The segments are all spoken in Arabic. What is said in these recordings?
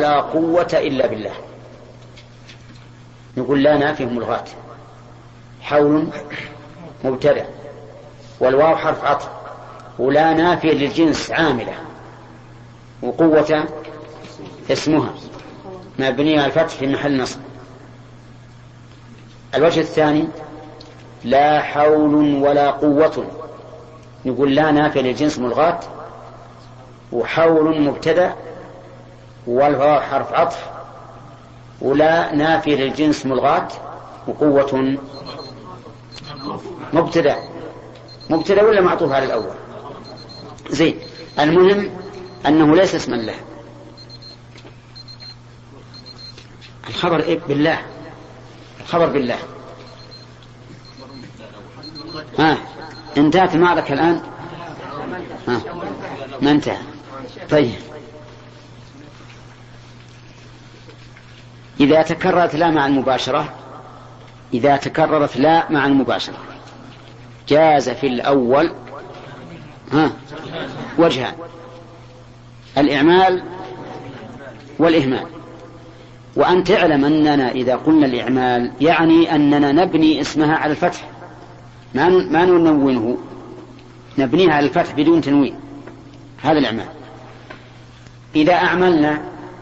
ولا قوة إلا بالله. نقول لا نافيه ملغات. حول مبتدأ والواو حرف عطف، ولا نافيه للجنس عاملة، وقوة اسمها مبنية على الفتح في محل نصب. الوجه الثاني لا حول ولا قوة، نقول لا نافية للجنس ملغات، وحول مبتدأ والواو حرف عطف، ولا نافية للجنس ملغات، وقوة مبتدأ ولا معطوف على الأول. زين. المهم أنه ليس اسما له. الخبر إيه؟ بالله. الخبر بالله. انتهت المعركة الآن. ما انتهى. طيب، إذا تكررت لا مع المباشرة جاز في الأول وجهان: الإعمال والإهمال. وأن تعلم أننا إذا قلنا الإعمال يعني أننا نبني اسمها على الفتح، ما ننونه، نبنيها على الفتح بدون تنوين، هذا الإعمال. إذا أعملنا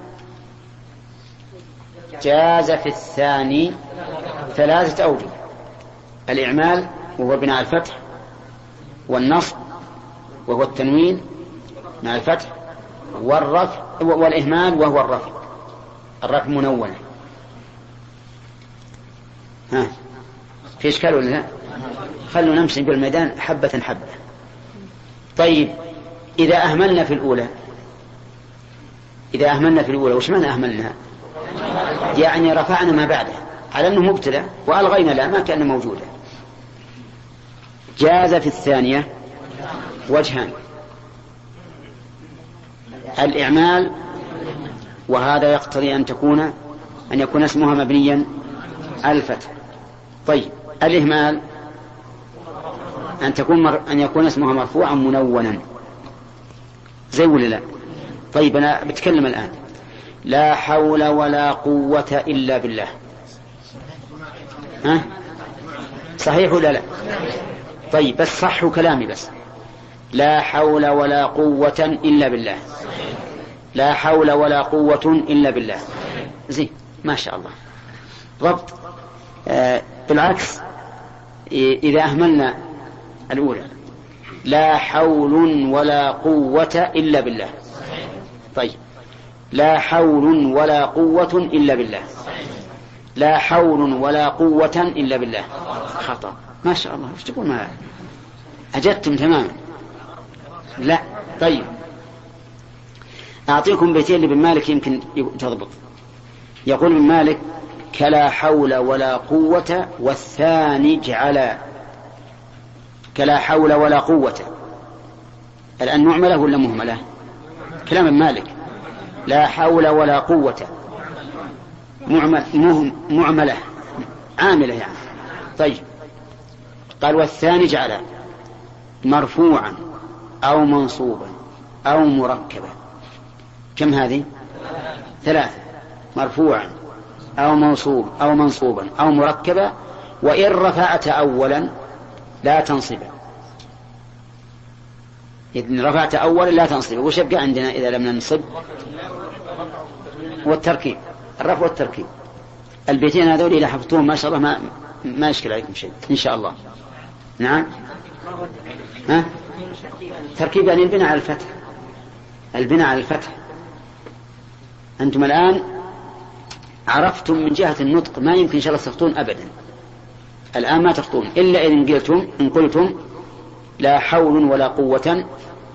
جاز في الثاني 3 أوجه: الإعمال وهو بناء الفتح، والنصب وهو التنوين مع الفتح، والرفع والإهمال وهو الرفع منونة. في إشكال ولا لا؟ خلوا نمشي بالميدان حبة حبة. طيب، إذا أهملنا في الأولى وش معنى أهملنا؟ يعني رفعنا ما بعده على أنه مبتدأ وألغينا لا ما كان موجودا. جاز في الثانية وجهان: الإعمال، وهذا يقتضي أن يكون اسمها مبنيا على الفتح. طيب، الإهمال أن يكون اسمها مرفوعا منونا، زي ولا لا؟ طيب، أنا بتكلم الآن. لا حول ولا قوة إلا بالله، صحيح ولا لا؟ طيب، بس صحوا كلامي. بس لا حول ولا قوة إلا بالله، لا حول ولا قوة إلا بالله. زين، ما شاء الله، ضبط. بالعكس، إذا أهملنا الأولى لا حول ولا قوة إلا بالله. طيب، لا حول ولا قوة إلا بالله، لا حول ولا قوة إلا بالله، خطأ. ما شاء الله، ايش تقول؟ ما أجدتم تماما. لا. طيب، أعطيكم بيتين لابن مالك يمكن تضبط. يقول ابن مالك: كلا حول ولا قوة والثاني اجعلا. كلا حول ولا قوة، الآن معملة ولا مهملة؟ كلام ابن مالك. لا حول ولا قوة معملة عاملة يعني. طيب، قال: والثاني اجعلا مرفوعا أو منصوبا أو مركبا. كم هذه؟ 3: مرفوعا أو منصوبا أو مركبا، وإن رفعت أولا لا تنصبا. إذن رفعت أولا لا تنصبا. وش يبقى عندنا إذا لم ننصب؟ والتركيب، الرفع والتركيب. البيتين هذول إذا حفظتوهم ما شاء الله ما يشكل عليكم شيء إن شاء الله. نعم. تركيب يعني البناء على الفتح. أنتم الآن عرفتم من جهة النطق ما يمكن إن شاء الله تخطون أبدا. الآن ما تخطون إلا إن قلتم لا حول ولا قوة،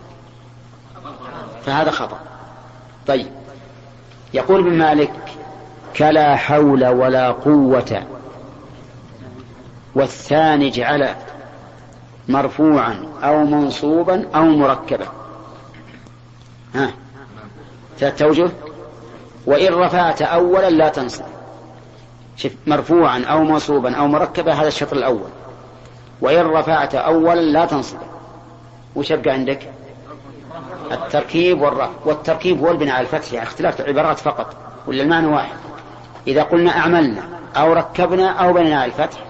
فهذا خطأ. طيب، يقول ابن مالك: كلا حول ولا قوة والثاني اجعلا مرفوعا أو منصوبا أو مركبا. 3 أوجه. وإن رفعت أولا لا تنصب. شوف، مرفوعا أو منصوبا أو مركبا، هذا الشطر الأول. وإن رفعت أولا لا تنصب. وش يبقى عندك؟ التركيب والرفع، والتركيب هو البناء على الفتح، يعني اختلاف العبارات فقط، ولا المعنى واحد. إذا قلنا أعملنا أو ركبنا أو بنينا على الفتح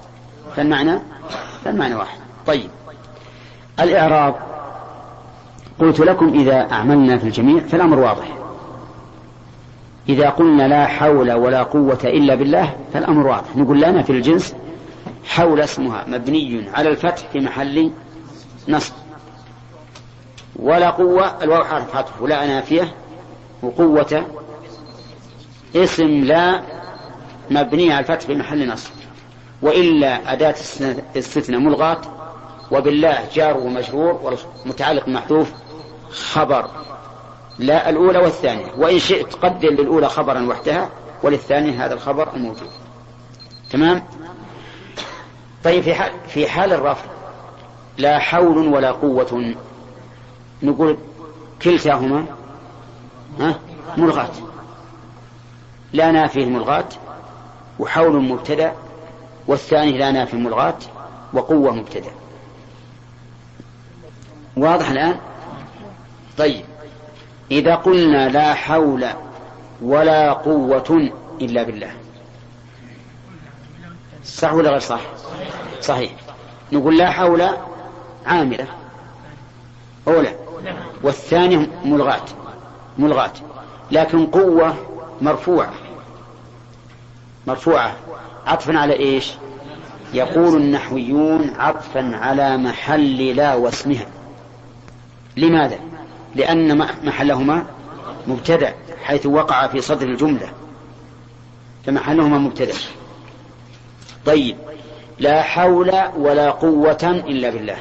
فالمعنى واحد. طيب، الإعراب قلت لكم إذا أعملنا في الجميع فالأمر واضح. إذا قلنا لا حول ولا قوة إلا بالله فالأمر واضح. نقول لنا في الجنس حول اسمها مبني على الفتح في محل نصب، ولا قوة الواو حرف عطف ولا نافية، وقوة اسم لا مبني على الفتح في محل نصب، وإلا أداة استثناء ملغاة، وبالله جار ومجرور والمتعلق محذوف خبر لا الأولى والثانية، وإن شئت قدر للأولى خبرا وحدها وللثانية هذا الخبر الموجود. تمام. طيب، في حال الرفع لا حول ولا قوة، نقول كلتاهما ملغاة، لا نافيه ملغاة، وحول مبتدأ، والثاني لا نافيه ملغاة وقوة مبتدأ. واضح الآن؟ طيب، إذا قلنا لا حول ولا قوة إلا بالله، صح ولا غير صح؟ صحيح. نقول لا حول عاملة أولى، والثاني ملغاة، لكن قوة مرفوعة عطفا على إيش؟ يقول النحويون عطفا على محل لا واسمها. لماذا؟ لأن محلهما مبتدأ حيث وقع في صدر الجملة، فمحلهما مبتدأ. طيب، لا حول ولا قوة إلا بالله،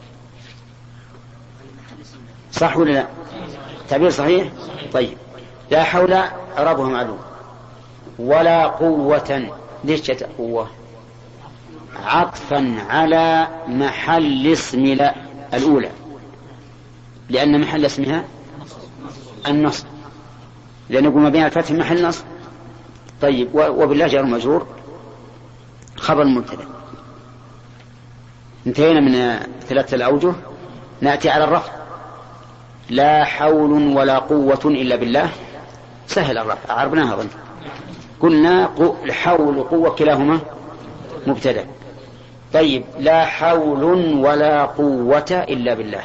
صح ولا لا؟ تعبير صحيح. طيب، لا حول إعرابها معلوم، ولا قوة ليش جاءت قوة؟ عطفا على محل اسم لا الأولى، لأن محل اسمها النصب، لأن نقول ما بين الفتح محل نصب. طيب، وبالله جار مجرور خبر مبتدأ. انتهينا من 3 الأوجه. نأتي على الرفع. لا حول ولا قوة إلا بالله، سهل الرفع، عرفناها ظن. قلنا الحول وقوة كلاهما مبتدأ. طيب، لا حول ولا قوة إلا بالله،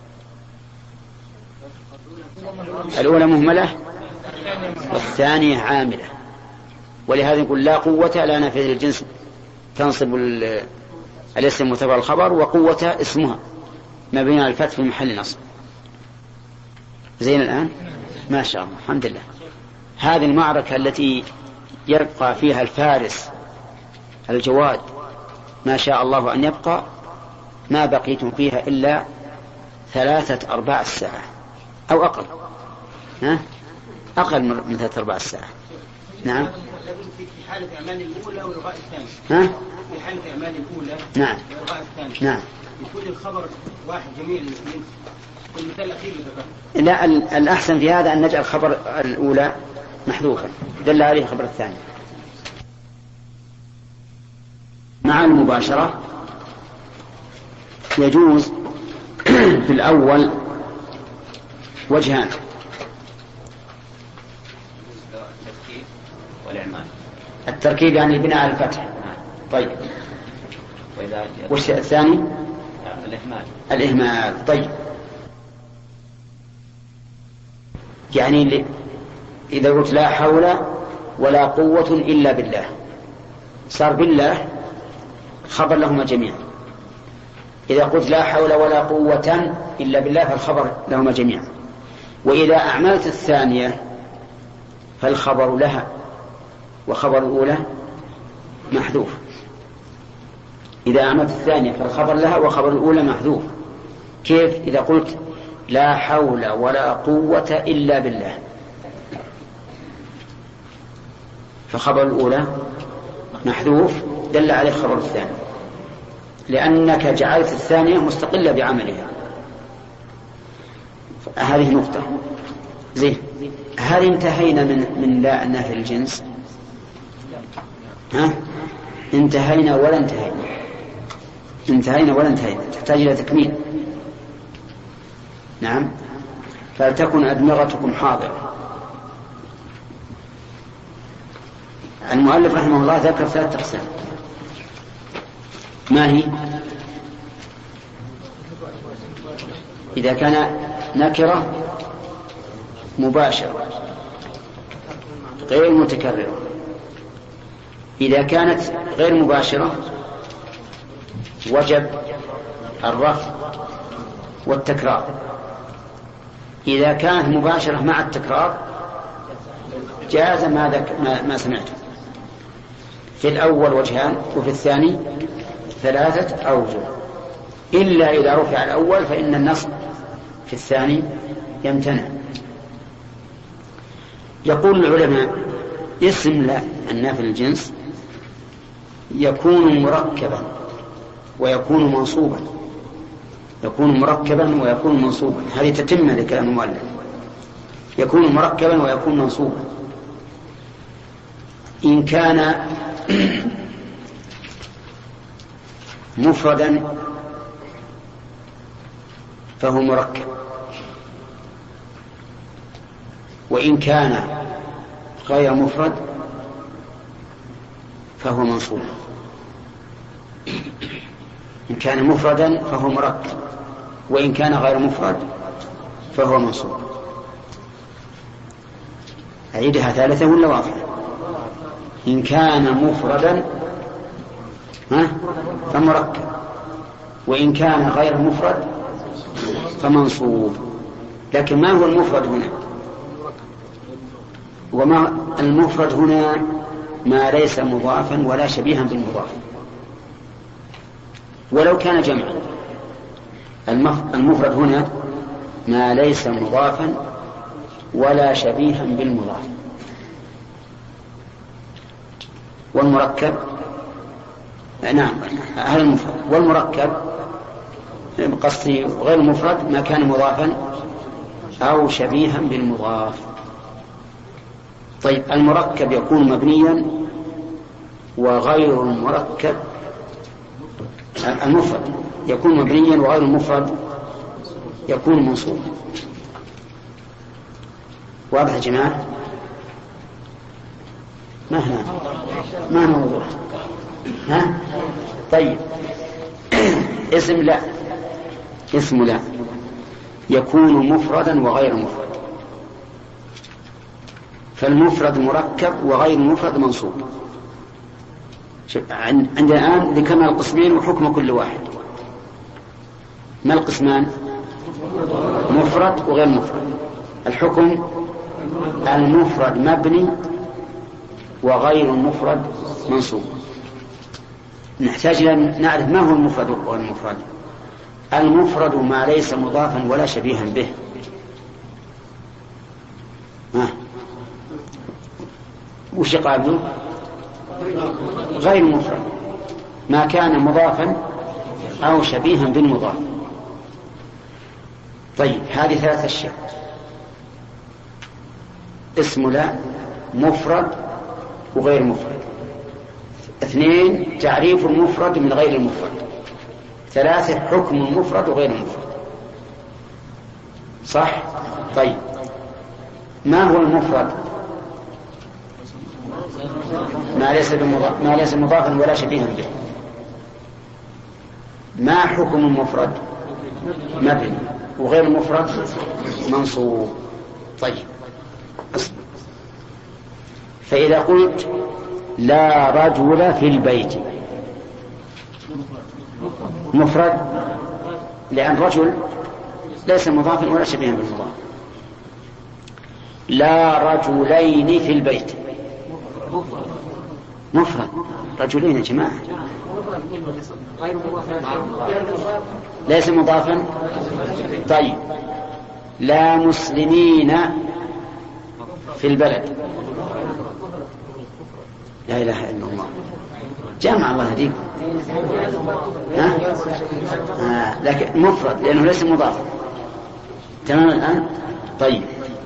الأولى مهملة والثانية عاملة، ولهذا نقول لا قوة لا نافية للجنس تنصب الاسم وتبع الخبر، وقوة اسمها مبني على الفتح في محل نصب. زين الآن؟ ما شاء الله، الحمد لله. هذه المعركة التي يبقى فيها الفارس الجواد ما شاء الله أن يبقى، ما بقيتم فيها إلا 3-4 ساعة أو أقل، أقل من 3-4 ساعة. نعم. في حالة أعمال الأولى والغاء الثاني. في حالة أعمال الأولى نعم والغاء الثاني. نعم. يكون الخبر واحد جميع الاثنين. المثال الأخير لا، الأحسن في هذا أن نجعل خبر الأولى محذوفا دل عليه خبر الثاني. مع المباشرة يجوز في الأول وجهان: التركيب يعني البناء على الفتح. طيب، وش الثاني؟ الإهمال. طيب، يعني إذا قلت لا حول ولا قوة إلا بالله، صار بالله خبر لهما جميعا. إذا قلت لا حول ولا قوة إلا بالله فالخبر لهما جميعا. وإذا أعملت الثانية فالخبر لها وخبر الأولى محذوف. إذا أعملت الثانية فالخبر لها وخبر الأولى محذوف. كيف؟ إذا قلت لا حول ولا قوة إلا بالله فخبر الأولى محذوف دل عليه خبر الثاني، لأنك جعلت الثانية مستقلة بعملها. هذه نقطة. زين، هل انتهينا من لا النافي الجنس؟ انتهينا ولا انتهينا؟ انتهينا ولا انتهينا، تحتاج إلى تكميل. نعم. فلتكن أدمغتكم حاضرة. المؤلف رحمه الله ذكر 3 أقسام. ما هي؟ إذا كان نكرة مباشرة غير متكررة، إذا كانت غير مباشرة وجب الرفع والتكرار، إذا كانت مباشرة مع التكرار جاز ما سمعته. في الأول وجهان وفي الثاني 3 أوجه، إلا إذا رفع الأول فإن النصب في الثاني يمتنع. يقول العلماء اسم لا النافي للجنس يكون مركبا ويكون منصوبا، يكون مركبا ويكون منصوبا، هذه تتمة لكلام المؤلف. يكون مركبا ويكون منصوبا إن كان مفردا فهو مركب، وإن كان غير مفرد فهو منصوب. إن كان مفردا فهو مركب، وإن كان غير مفرد فهو منصوب. أعيدها ثالثة ولا واضحة؟ إن كان مفردا فمركب، وإن كان غير مفرد فمنصوب. لكن ما هو المفرد هنا؟ وما المفرد هنا؟ ما ليس مضافا ولا شبيها بالمضاف، ولو كان جمعا. المفرد هنا ما ليس مضافا ولا شبيها بالمضاف. والمركب نعم هذا المفرد. والمركب قصدي غير المفرد ما كان مضافا أو شبيها بالمضاف. طيب المركب يكون مبنيا، وغير المركب المفرد يكون مبنيا، وغير المفرد يكون منصوبا. واضح يا جماعة؟ ما موضوع. طيب اسم لا يكون مفردا وغير مفرد، فالمفرد مركب وغير المفرد منصوب. عندنا الآن ذكرنا القسمين وحكم كل واحد. ما القسمان؟ مفرد وغير مفرد. الحكم المفرد مبني وغير المفرد منصوب. نحتاج إلى أن نعرف ما هو المفرد وغير المفرد. المفرد ما ليس مضافا ولا شبيها به. وش قابله؟ غير مفرد ما كان مضافا أو شبيها بالمضاف. طيب هذه 3 أشياء: اسم لا، مفرد وغير مفرد. 2 تعريف المفرد من غير المفرد. 3 حكم المفرد وغير المفرد. صح؟ طيب ما هو المفرد؟ ما ليس مضافا ولا شبيها به. ما حكم المفرد؟ مبني، وغير المفرد منصوب. طيب فإذا قلت لا رجل في البيت، مفرد لأن رجل ليس مضافا ولا شبيها بالمضاف. لا رجلين في البيت، مفرد، رجلين يا جماعة، ليس مضافا. طيب لا مسلمين في البلد، لا إله إلا الله، جامع الله هديك. لكن مفرد لأنه ليس مضافا. تمام الآن؟ طيب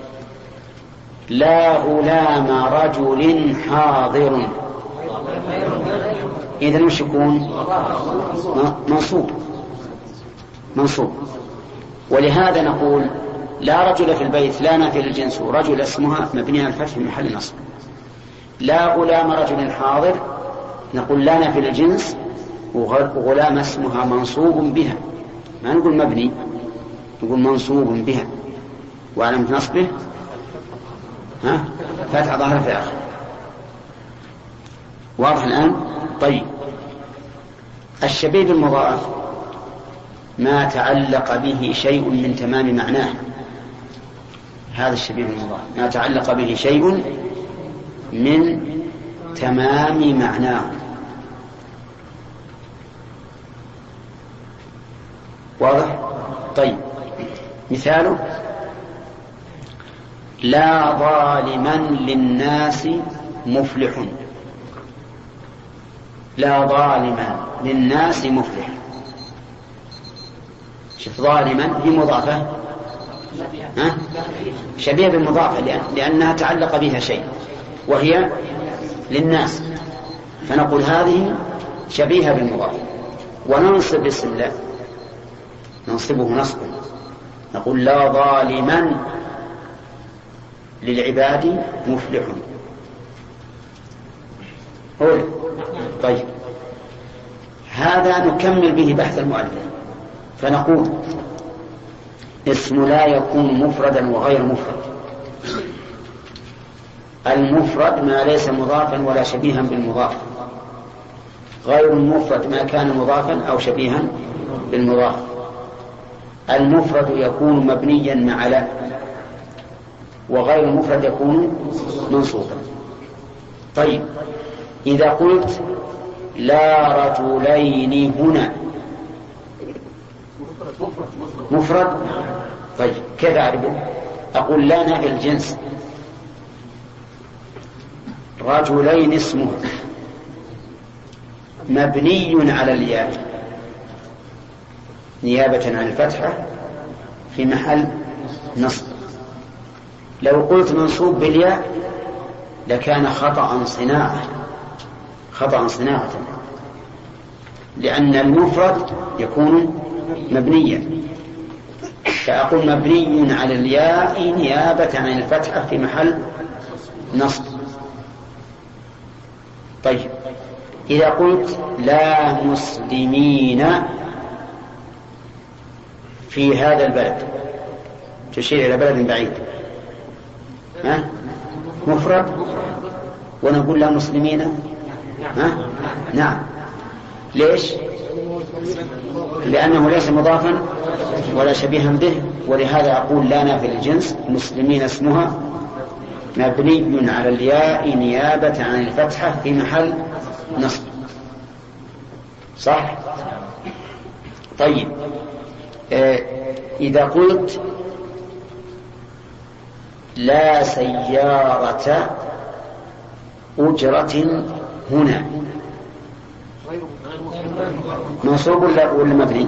لا غلام رجل حاضر، إذن وش يكون؟ منصوب. ولهذا نقول لا رجل في البيت لا نافية للجنس ورجل اسمها مبني على الفتح في محل نصب. لا غلام رجل حاضر نقول لا نافية للجنس وغلام اسمها منصوب بها، ما نقول مبني، نقول منصوب بها وعلامة نصبه فتح ظاهر في آخر. واضح الآن؟ طيب الشبيه بالمضاعف ما تعلق به شيء من تمام معناه، هذا الشبيه بالمضاعف ما تعلق به شيء من تمام معناه. واضح؟ طيب مثاله لا ظالما للناس مفلح. لا ظالما للناس مفلح. شوف ظالما هي مضافة شبيه بالمضافة لأنها تعلق بها شيء وهي للناس، فنقول هذه شبيهة بالمضافة. وننصب اسم الله ننصبه نصبا نقول لا ظالما للعباد مفلح. طيب هذا نكمل به بحث المؤلف فنقول اسم لا يكون مفردا وغير مفرد. المفرد ما ليس مضافا ولا شبيها بالمضاف، غير المفرد ما كان مضافا أو شبيها بالمضاف. المفرد يكون مبنيا مع لا، وغير المفرد يكون منصوبا. طيب إذا قلت لا رجلين هنا مفرد، طيب كيف أعرفه؟ أقول لا نافي الجنس رجلين اسمه مبني على الياء نيابة عن الفتحة في محل نصب. لو قلت منصوب بالياء لكان خطأ صناعة لأن المفرد يكون مبنيا، فأقول مبني على الياء نيابة عن الفتحة في محل نصب. طيب إذا قلت لا مسلمين في هذا البلد تشير إلى بلد بعيد مفرد، ونقول لا مسلمين نعم. ليش؟ لأنه ليس مضافا ولا شبيها به، ولهذا أقول لا نافي الجنس مسلمين اسمها مبني على الياء نيابة عن الفتحة في محل نصب. صح؟ طيب إذا قلت لا سيارة أجرة هنا منصوب ولا مبني؟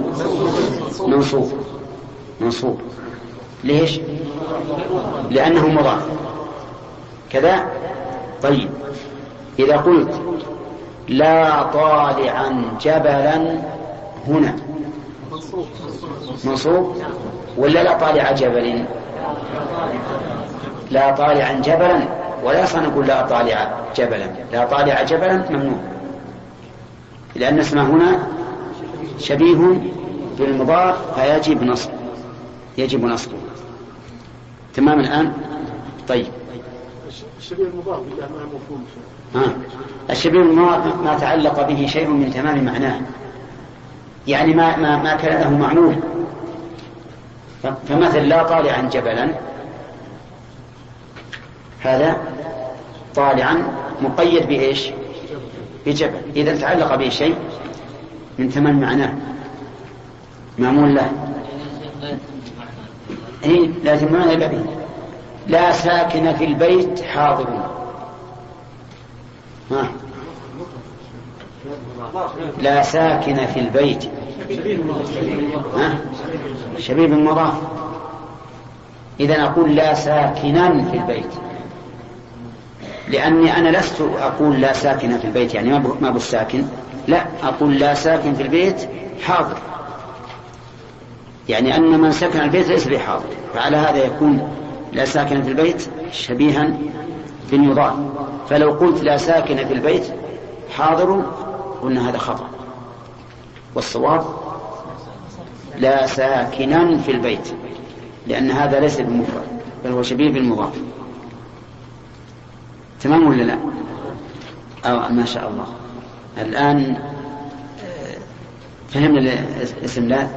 منصوب. ليش؟ لأنه مضاف كذا. طيب إذا قلت لا طالعا جبلا هنا منصوب ولا لا طالع جبل؟ لا طالعا جبلا، ولا نقول لا طالع جبلا. لا طالع جبلا ممنوع لأن اسمه هنا شبيه بالمضاف فيجب نصبه. تمام الآن؟ طيب الشبيه المضاف ما مفهوم الشبيه المضاف ما تعلق به شيء من تمام معناه، يعني ما كان له معمول. فمثل لا طالعا جبلا هذا طالعا مقيد بإيش؟ بجبل. إذا تعلق به شيء من تمام معناه معمول له لازم معنى يبقى به. لا ساكن في البيت حاضر لا ساكن في البيت شبيه بالمضاف. إذا أقول لا ساكنا في البيت، لأني أنا لست أقول لا ساكن في البيت يعني ما بالساكن، لا أقول لا ساكن في البيت حاضر. يعني أن من سكن البيت ليس بحاضر، فعلى هذا يكون لا ساكن في البيت شبيها بالمضاف. فلو قلت لا ساكن في البيت حاضر قلنا هذا خطأ، والصواب لا ساكنا في البيت، لأن هذا ليس بالمفرد بل هو شبيه بالمضاف. تمام ولا لا؟ ما شاء الله. الآن فهمنا الاسم لا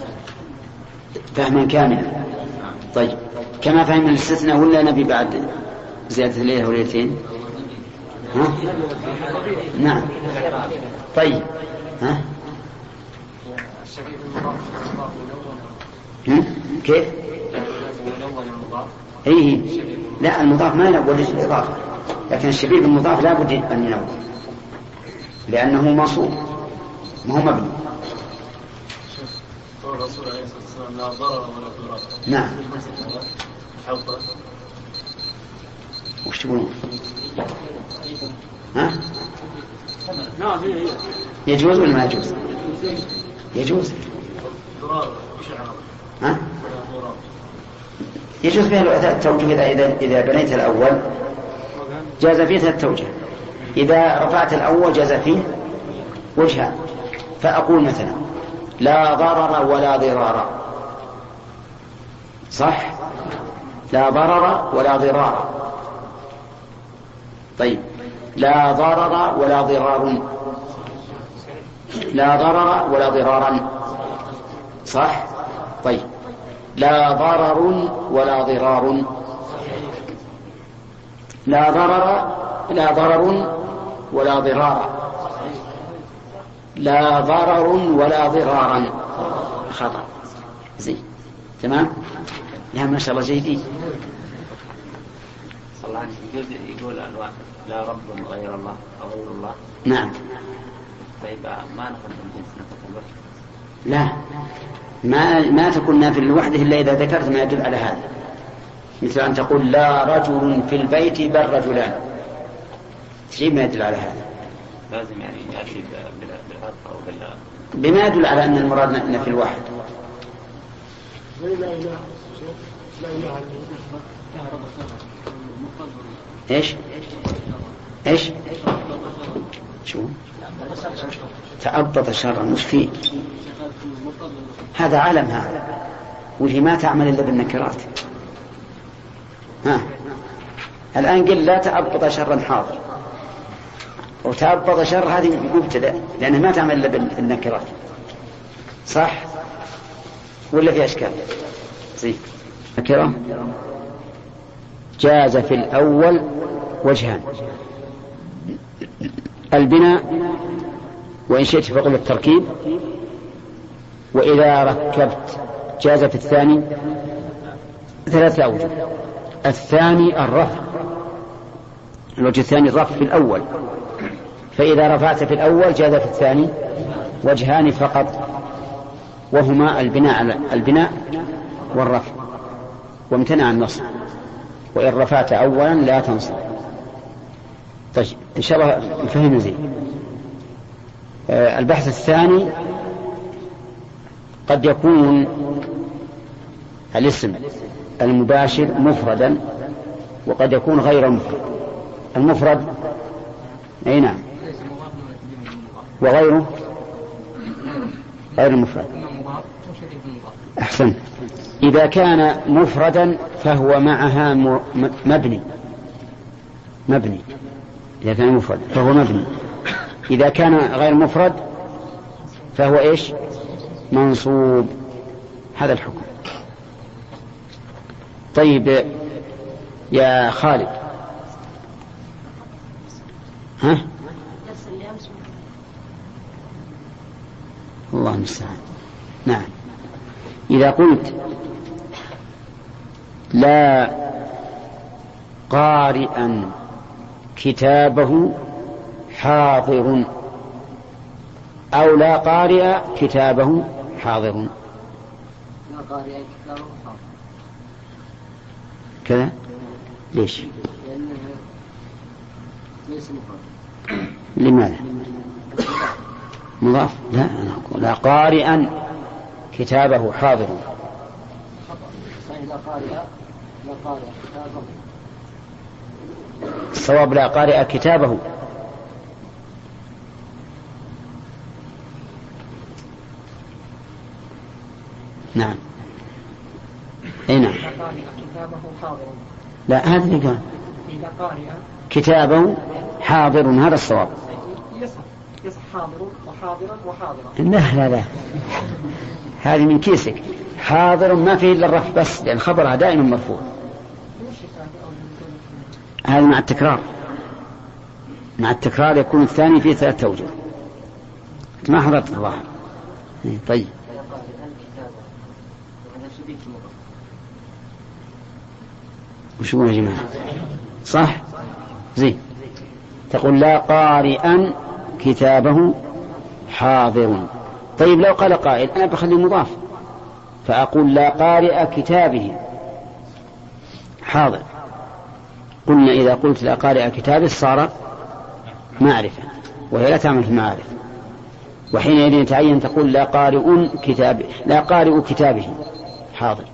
فهما كاملا. طيب كما فهمنا الاستثناء ولا نبي بعد زيادة ليلة وليلتين؟ ها؟ نعم. طيب ها؟ كيف؟ إيه لا، المضاف ما ينول الإضافة، لكن الشبيه بالمضاف لا بد أن ينول لأنه منصوب ما هو مبني. الرسول عليه الصلاة والسلام لا ضرر ولا ضرار. نعم. وش تقولون؟ ها؟ يجوز ولا ما يجوز؟ يجوز. ها؟ يجوز فيها التوجه إذا بنيت الأول جاز فيه التوجه، إذا رفعت الأول جاز فيه وجهان. فأقول مثلا لا ضرر ولا ضرار، صح؟ لا ضرر ولا ضرار. طيب لا ضرر ولا ضرار، لا ضرر ولا ضرارا، صح؟ طيب لا ضرر ولا ضرار، لا ضرر لا ضرر ولا ضرار، لا ضرر ولا ضرارا. خطأ. زين تمام. لا ما شاء الله جيدين. صلى الله عليه وسلم يقول الواحد لا رب غير الله أو غير الله. نعم. طيب ما نقدم جنس نفة الوحد؟ لا، ما تكون نافل لوحده إلا إذا ذكرت ما يدل على هذا، مثل أن تقول لا رجل في البيت بل رجلان، شيء ما يدل على هذا. لازم يعني يأتي بالعطف أو بما يدل على أن المراد نفي الواحد. إيش شو تأبط شرا مش فيه، هذا عالم هذا، وهي ما تعمل إلا بالنكرات. ها الآن قل لا تأبط شرا حاضر، وتأبط شر هذه مبتدأ لأنها ما تعمل إلا بالنكرات، صح ولا في أشكال؟ زين. نكرة جاز في الأول وجهان: البناء، وإن شئت فقل التركيب، وإذا ركبت جاز في الثاني 3 أوجه. الثاني الرفع، الوجه الثاني الرفع في الأول، فإذا رفعت في الأول جاز في الثاني وجهان فقط، وهما البناء والرفع، وامتنع النصب، وإن رفعت أولا لا تنصب. طيب إن شاء الله نفهم زين. البحث الثاني: قد يكون الاسم المباشر مفردا وقد يكون غير مفرد. المفرد أي نعم، وغيره غير المفرد. أحسن. إذا كان مفردا فهو معها مبني. إذا كان مفرد فهو مبني. إذا كان غير مفرد فهو إيش؟ منصوب. هذا الحكم. طيب يا خالد، ها؟ الله المستعان. نعم. إذا قلت لا قارئا كتابه حاضر، أو لا قارئ كتابه حاضر، كذا ليش؟ لماذا؟ مضاف؟ لا، أنا أقول لا قارئا كتابه حاضر. الصواب لا قارئ كتابه. نعم. أي نعم. لا هذا اللي قال كتابه حاضر، هذا الصواب. يصح حاضر وحاضرا وحاضرا. لا هذه من كيسك. حاضر ما فيه إلا الرفع بس، لأن خبرها دائما مرفوع. هذا مع التكرار. مع التكرار يكون الثاني فيه 3 أوجه. ما حضرت الظاهر. طيب وش يقول يا جماعة؟ صح زين. تقول لا قارئا كتابه حاضر. طيب لو قال قائل أنا بخلي مضاف فأقول لا قارئ كتابه حاضر. قلنا إذا قلت لا قارئ كتابه صار معرفة، وهي لا تعمل في المعارف، وحينئذ يتعين تقول لا قارئ كتابه حاضر.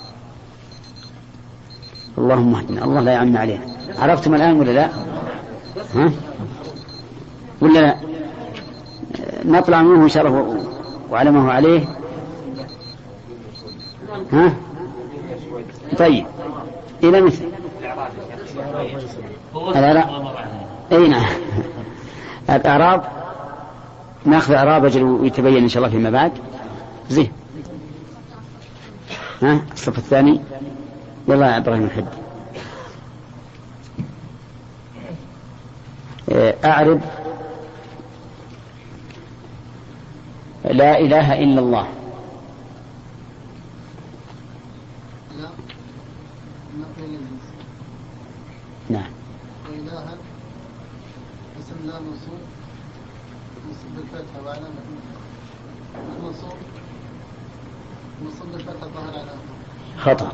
اللهم اهدنا، الله لا يعن علينا. عرفتم الآن ولا لا؟ ها؟ ولا لا؟ نطلع منه إن شاء الله وعلى ما هو عليه. ها؟ طيب إلى مثل لا أي نعم. الأعراب نأخذ أعراب أجل ويتبين إن شاء الله فيما بعد. زين. ها الصف الثاني. يلا يا إبراهيم الحد. أعرب لا إله إلا الله. نعم. وإلها اسم لا منصوب بالفتحة وعلامة منصوب بالفتحة ظهر على خطأ.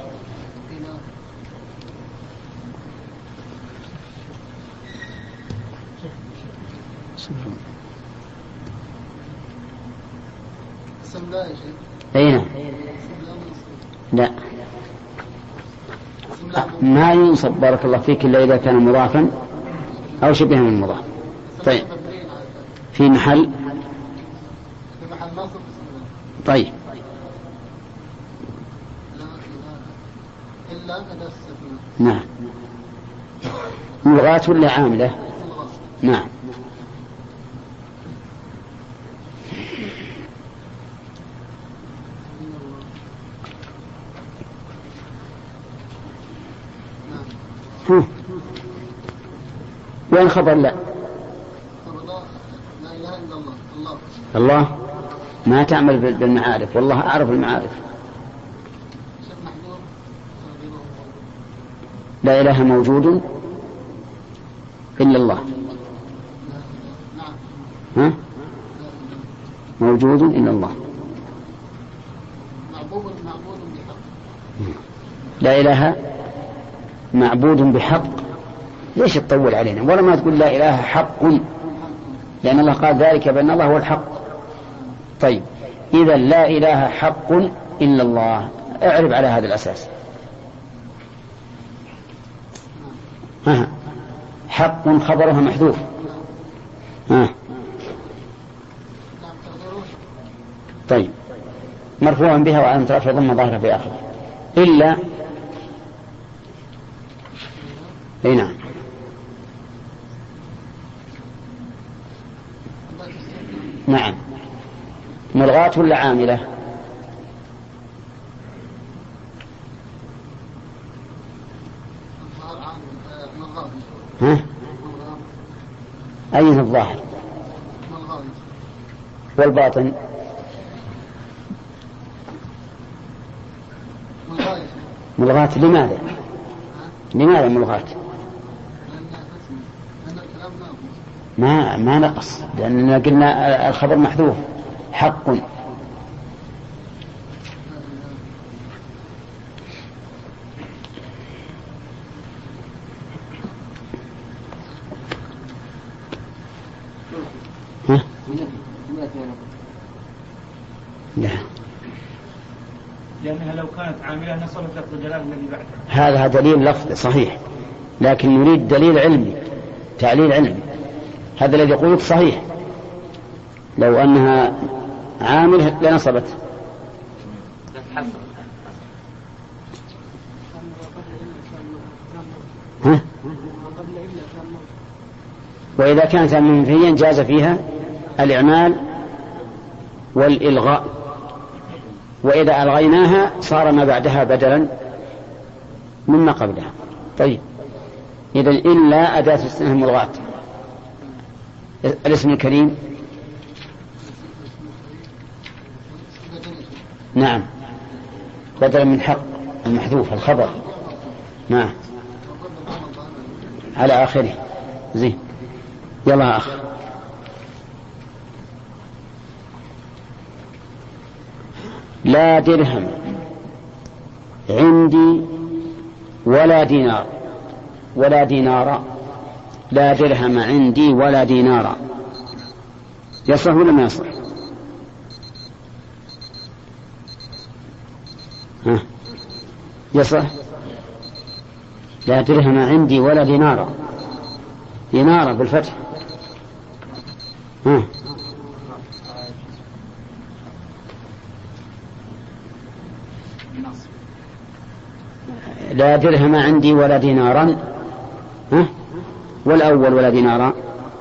اسم لا يا شيخ. أي نعم. لا ما ينصب بارك الله فيك إلا إذا كان مضافا أو شبه من المضاف. طيب في محل نصب. طيب نعم. ملغاة ولا عاملة؟ نعم. وين خبر لا؟ لا إله إلا الله. الله ما تعمل بالمعارف، والله أعرف المعارف. لا إله موجود إلا الله. ها؟ موجود إلا الله. لا إله معبود بحق. ليش تطول علينا؟ ولا ما تقول لا إله حق، لأن الله قال ذلك بأن الله هو الحق. طيب إذا لا إله حق إلا الله، اعرب على هذا الأساس. حق خبرها محذوف. طيب مرفوع بها وعلى رفع ضم ظاهرة في آخره إلا. أي نعم. نعم. ملغاة ولا عاملة؟ ها؟ أين الظاهر والباطن؟ ملغاة. لماذا ملغاة؟ ما نقص، لأننا قلنا الخبر محذوف. حق. لا لأنها لو كانت عاملة نصبت لفظ الجلالة الذي بعدها. هذا دليل لفظي صحيح، لكن نريد دليل علمي، تعليل علمي. هذا الذي قلت صحيح، لو أنها عامل لنصبت. ها؟ وإذا كانت منفيا جاز فيها الإعمال والإلغاء، وإذا ألغيناها صار ما بعدها بدلا مما قبلها. طيب، إذن إلا أداة استثناء ملغاة. الاسم الكريم نعم بدلا من حق المحذوف الخبر نعم على آخره. زين، يلا أخ. لا درهم عندي ولا دينار ولا دينار. لا درهم عندي ولا دينار، يصح ولا ما يصح؟ ها؟ يصح. لا درهم عندي ولا دينار، دينار بالفتح. ها؟ لا درهم عندي ولا دينارا. ها؟ والأول ولا دينارا.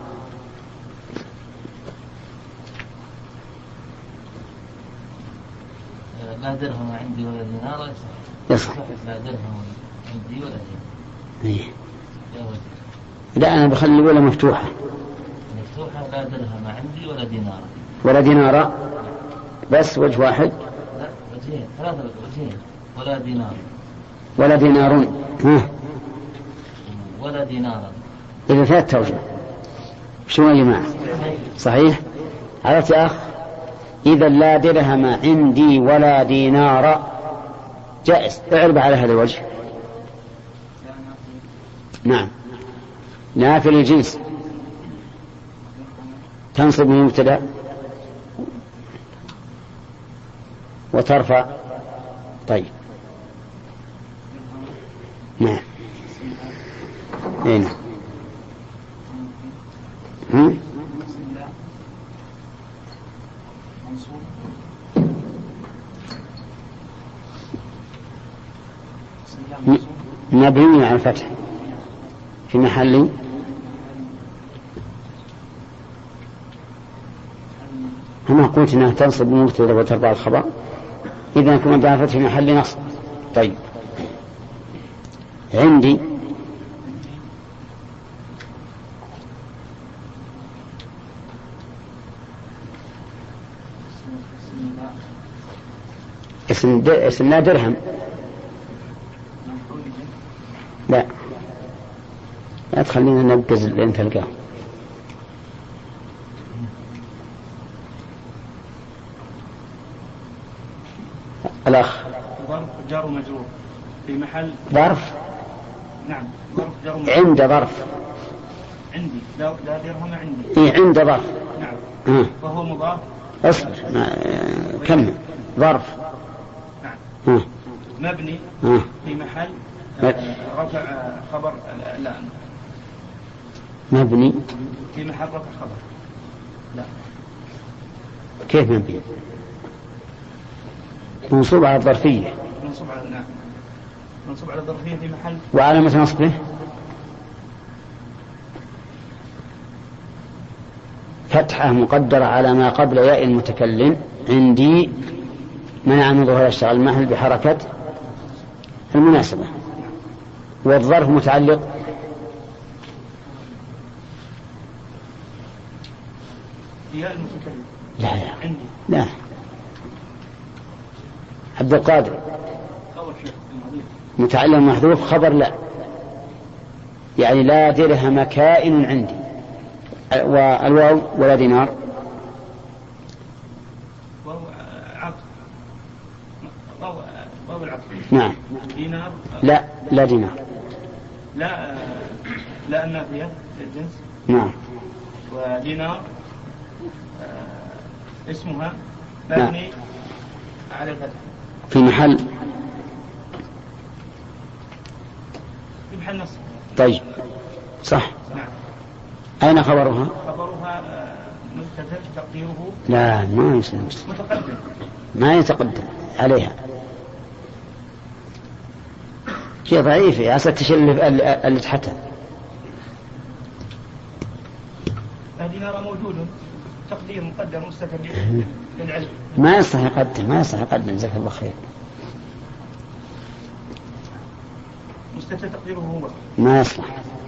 لا درهم عندي ولا دينار يصح. لا درهم عندي ولا دينار. لا أنا بخلي الأولى مفتوحة. مفتوحة. لا درهم عندي ولا دينار. ولا دينار بس وجه واحد. لا وجهين، ثلاثة وجهين. ولا دينار. ولا دينار. ها؟ ولا دينارا. إذا ثلاث توجه. شو يا جماعة؟ صحيح. عرفت يا أخ؟ إذا لا درهم عندي ولا دينار جائز. اعرب على هذا الوجه. نعم، نافل الجنس تنصب مبتدأ وترفع. طيب نعم. هنا مبني على الفتح في محل هنا قلت انها تنصب مبتدا وترفع الخبر، اذا كنا مبني على الفتح في محل نصب. طيب عندي اسم لا درهم. لا تخلينا نبقز لين تلقاه. الأخ ظرف جار ومجرور في محل ظرف. نعم ظرف جار ومجرور. عند ظرف. عندي لا درهم عندي. إيه عند ظرف. نعم. فهو مضاف. اصبر كمل. ظرف. نعم. مبني في محل رفع خبر. لا مبني في محل رفع خبر. لا كيف مبني؟ منصوب على الظرفية. منصوب على نعم منصوب على الظرفية في محل. وعلامة نصبه فتحة مقدرة على ما قبل ياء المتكلم. عندي منع من ظهور الشغل المحل بحركة المناسبة. والظرف متعلق ياء المتكلم. لا عندي. لا عبد القادر متعلق محذوف خبر لا، يعني لا درهم كائن عندي. والواو ولا دينار. واو العطف. نعم. دينار. لا دينار. لا النافية الجنس. نعم. ودينار اسمها مبني على الفتح. في محل نصب. طيب صح. أين خبرها؟ خبرها مبتدأ تقديره لا ما يصير متقدم، ما يتقدم عليها، شيء ضعيف يا ستشل اللي تحتها. دينار موجود تقدير مقدم مستتر للعلم، ما يصح يقدم جزاك الله خير. مستتر تقديره هو ما يصلح.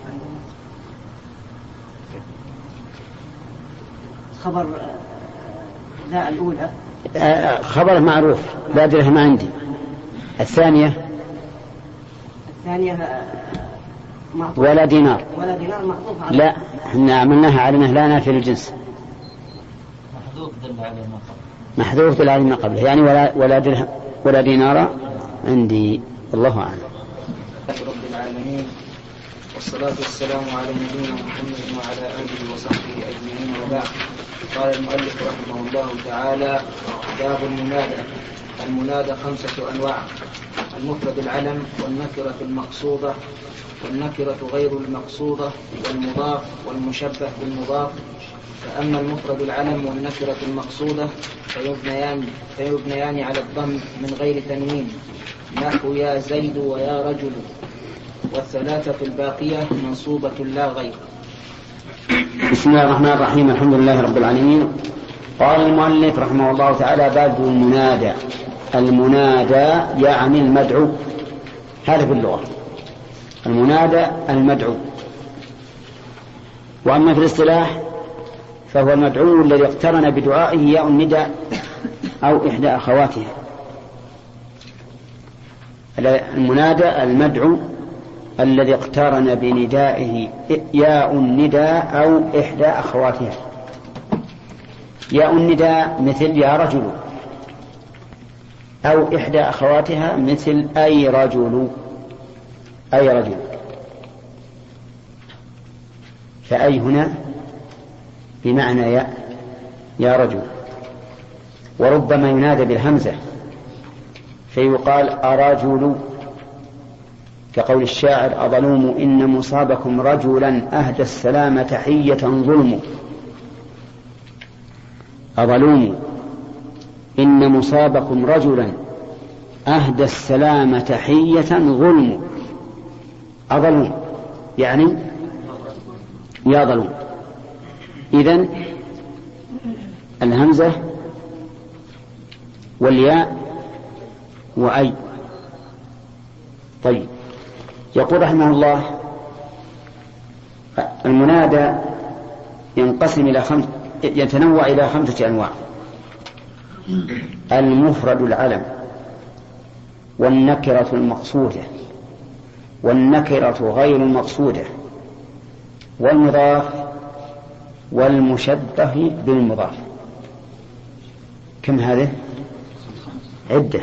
خبر لا الأولى خبر معروف لا درهم عندي. الثانية معطوف ولا دينار معطوف على لا، احنا عملناها على انه لا نافي للجنس. محذوف دل على ما قبله يعني ولا درهم ولا دينار عندي. الله اعلم. رب العالمين، والصلاة والسلام على نبينا محمد وعلى آله وصحبه أجمعين، وبعد. قال المؤلف رحمه الله تعالى: باب المنادى. المنادى 5 أنواع: المفرد العلم، والنكرة المقصودة، والنكرة غير المقصودة، والمضاف، والمشبه بالمضاف. فأما المفرد العلم والنكرة المقصودة فيبنيان على الضم من غير تنوين، نحو يا زيد ويا رجل. والثلاثة الباقية منصوبة لا غير. بسم الله الرحمن الرحيم. الحمد لله رب العالمين. قال المؤلف رحمه الله تعالى: باب المنادى. المنادى يعني المدعو، هذا في اللغة المنادى المدعو. وأما في الاصطلاح فهو المدعو الذي اقترن بدعائه ياء النداء أو إحدى أخواتها. المنادى المدعو الذي اقترن بندائه ياء النداء أو إحدى أخواتها. ياء النداء مثل يا رجل، أو إحدى أخواتها مثل أي رجل. أي رجل، فأي هنا بمعنى يا رجل. وربما ينادى بالهمزة فيقال أرجل، كقول الشاعر: أظلوم إن مصابكم رجلا أهدى السلام تحية ظلم. أظلوم إن مصابكم رجلا أهدى السلام تحية ظلم. أظلوم يعني يا ظلوم. إذن الهمزة والياء وأي. طيب، يقول رحمه الله: المنادى ينقسم يتنوع إلى 5 أنواع: المفرد العلم، والنكرة المقصودة، والنكرة غير المقصودة، والمضاف، والمشبه بالمضاف. كم هذه؟ عدة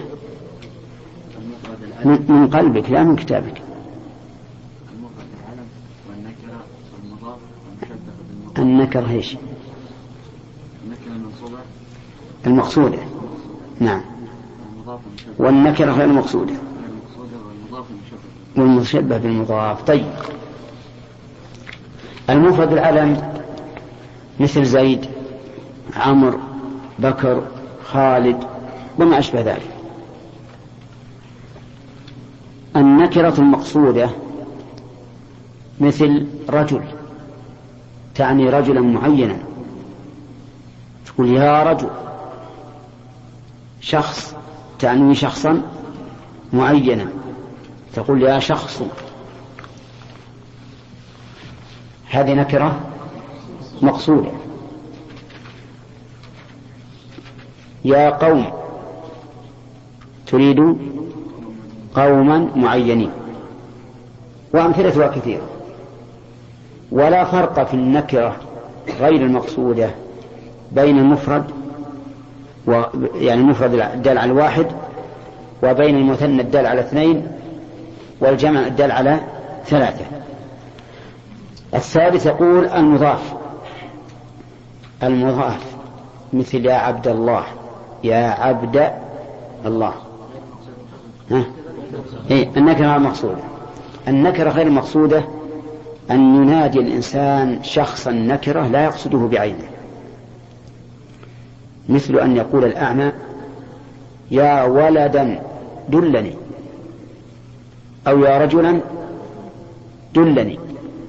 من قلبك لا من كتابك. المفرد العلم والنكرة والمضاف والمشبه بالمضاف. النكرة ايش؟ النكرة المنصوبة المقصودة، نعم. والمضاف والمشبه. والنكرة غير المقصودة والمضاف والمشبه. والمشبه بالمضاف. طيب، المفرد العلم مثل زيد، عمرو، بكر، خالد وما أشبه ذلك. النكرة المقصودة مثل رجل، تعني رجلا معينا، تقول يا رجل. شخص، تعني شخصا معينا، تقول يا شخص. هذه نكرة مقصودة. يا قوم، تريد قوما معينين. وأمثلتها كثيرة. ولا فرق في النكرة غير المقصودة بين المفرد يعني المفرد الدال على 1 وبين المثنى الدال على 2 والجمع الدال على 3. الثالث يقول المضاف. المضاف مثل يا عبد الله، يا عبد الله. النكرة المقصودة. النكرة غير المقصودة أن ينادي الإنسان شخصا نكرة لا يقصده بعينه، مثل أن يقول الأعمى يا ولدا دلني، أو يا رجلا دلني،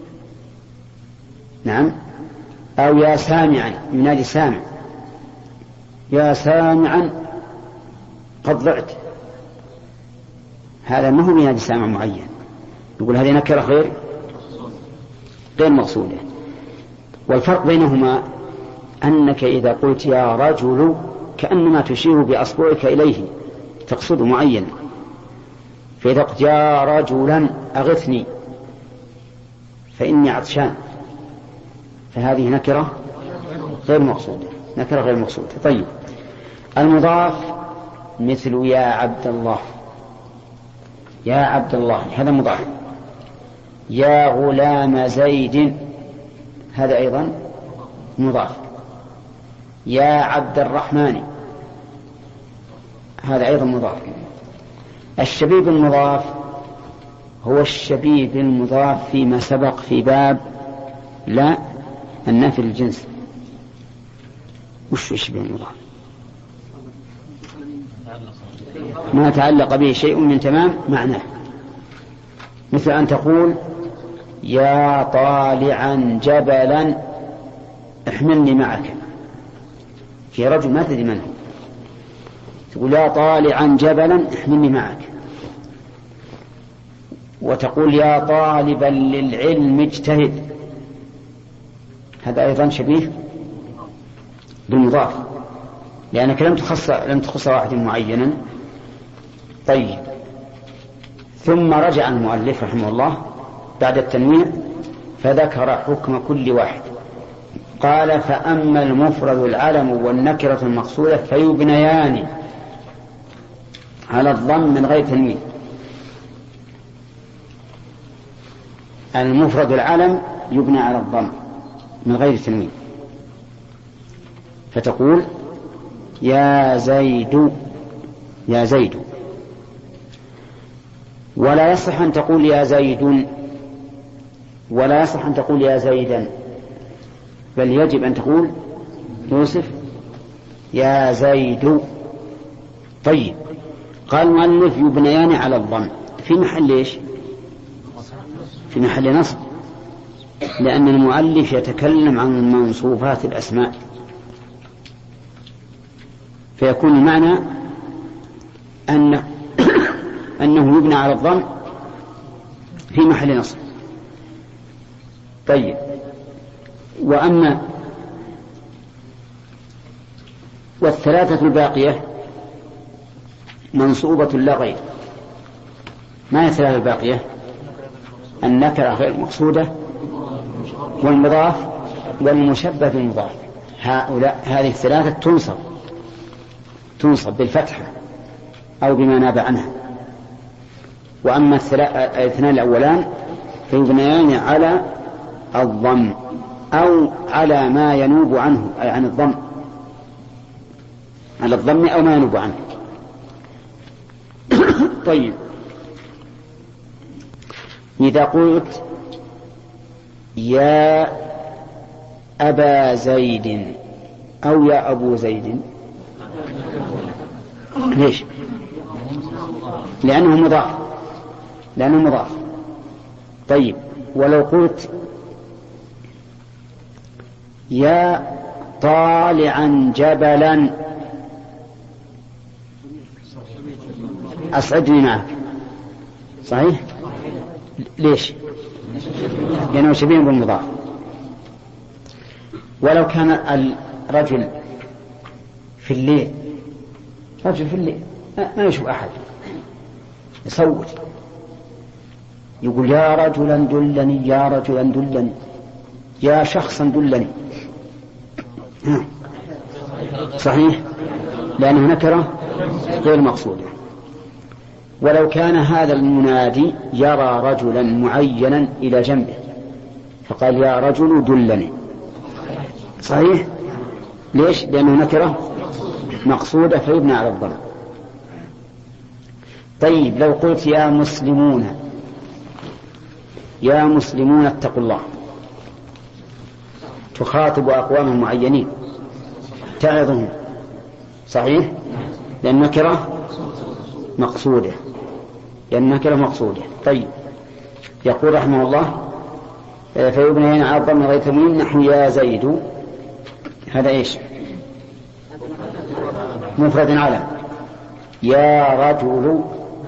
نعم، أو يا سامعا، ينادي سامع يا سامعا قد ضعت، هذا ما هو ينادي سامع معين، يقول هذه نكرة غير مقصودة. والفرق بينهما أنك إذا قلت يا رجل كأنما تشير بأصبعك إليه تقصد معين، فإذا قلت يا رجلا أغثني فإني عطشان، فهذه نكرة غير مقصودة، نكرة غير مقصودة. طيب، المضاف مثل يا عبد الله، يا عبد الله هذا مضاف. يا غلام زيد هذا أيضا مضاف. يا عبد الرحمن هذا أيضا مضاف. الشبيب المضاف هو الشبيب المضاف فيما سبق في باب لا النفي الجنس. وش الشبيب المضاف؟ ما تعلق به شيء من تمام معناه، مثل أن تقول يا طالعا جبلا احملني معك، في رجل ما تدري من هو، تقول يا طالعا جبلا احملني معك. وتقول يا طالبا للعلم اجتهد، هذا أيضا شبيه بالمضاف، لأنك لم تخص واحد معينا. طيب، ثم رجع المؤلف رحمه الله بعد التنويع فذكر حكم كل واحد. قال فأما المفرد العلم والنكرة المقصودة فيبنيان على الضم من غير تنوين. المفرد العلم يبنى على الضم من غير تنوين، فتقول يا زيد، يا زيد، ولا يصح أن تقول يا زيد، ولا يصح أن تقول يا زيدا، بل يجب أن تقول يوسف يا زيد. طيب، قال المؤلف يبنيان على الضم في محل إيش؟ في محل نصب، لأن المؤلف يتكلم عن منصوبات الأسماء، فيكون المعنى أنه يبنى على الضم في محل نصب. طيب، وأما والثلاثة الباقية منصوبة لا غير. ما هي الثلاثة الباقية؟ النكرة غير مقصودة والمضاف والمشبه بالمضاف. هذه الثلاثة تنصب بالفتحة أو بما ناب عنها. وأما الاثنان الأولان فيبنيان على الضم أو على ما ينوب عنه، أي عن الضم، على الضم أو ما ينوب عنه. طيب، إذا قلت يا أبا زيد أو يا أبو زيد، ليش؟ لأنه مضاف. طيب، ولو قلت يا طالعا جبلا أسعدني معك، صحيح؟ ليش؟ لأنه شبيه بالمضاف. ولو كان الرجل في الليل، رجل في الليل ما يشوف أحد، يصوت، يقول يا رجلا دلني، يا رجلا دلني، يا شخصا دلني، صحيح؟ لأنه نكرة غير مقصودة. ولو كان هذا المنادي يرى رجلا معينا إلى جنبه فقال يا رجل دلني، صحيح؟ ليش؟ لأنه نكرة مقصودة فيبنى على الضم. طيب لو قلت يا مسلمون، يا مسلمون اتقوا الله، تخاطب أقواما معينين تعظهم، صحيح؟ لأن النكرة مقصودة، طيب يقول رحمه الله فيبنين على الضم غير تنوين نحو يا زيد، هذا ايش؟ مفرد علم. يا رجل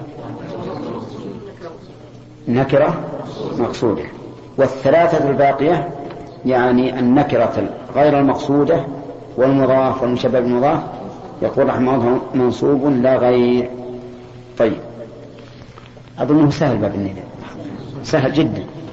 نكرة مقصودة. والثلاثة الباقية يعني النكرة غير المقصودة والمضاف والمشبه بالمضاف يقول رحمه الله منصوب لا غير. طيب أظنه سهل باب النداء، سهل جدا.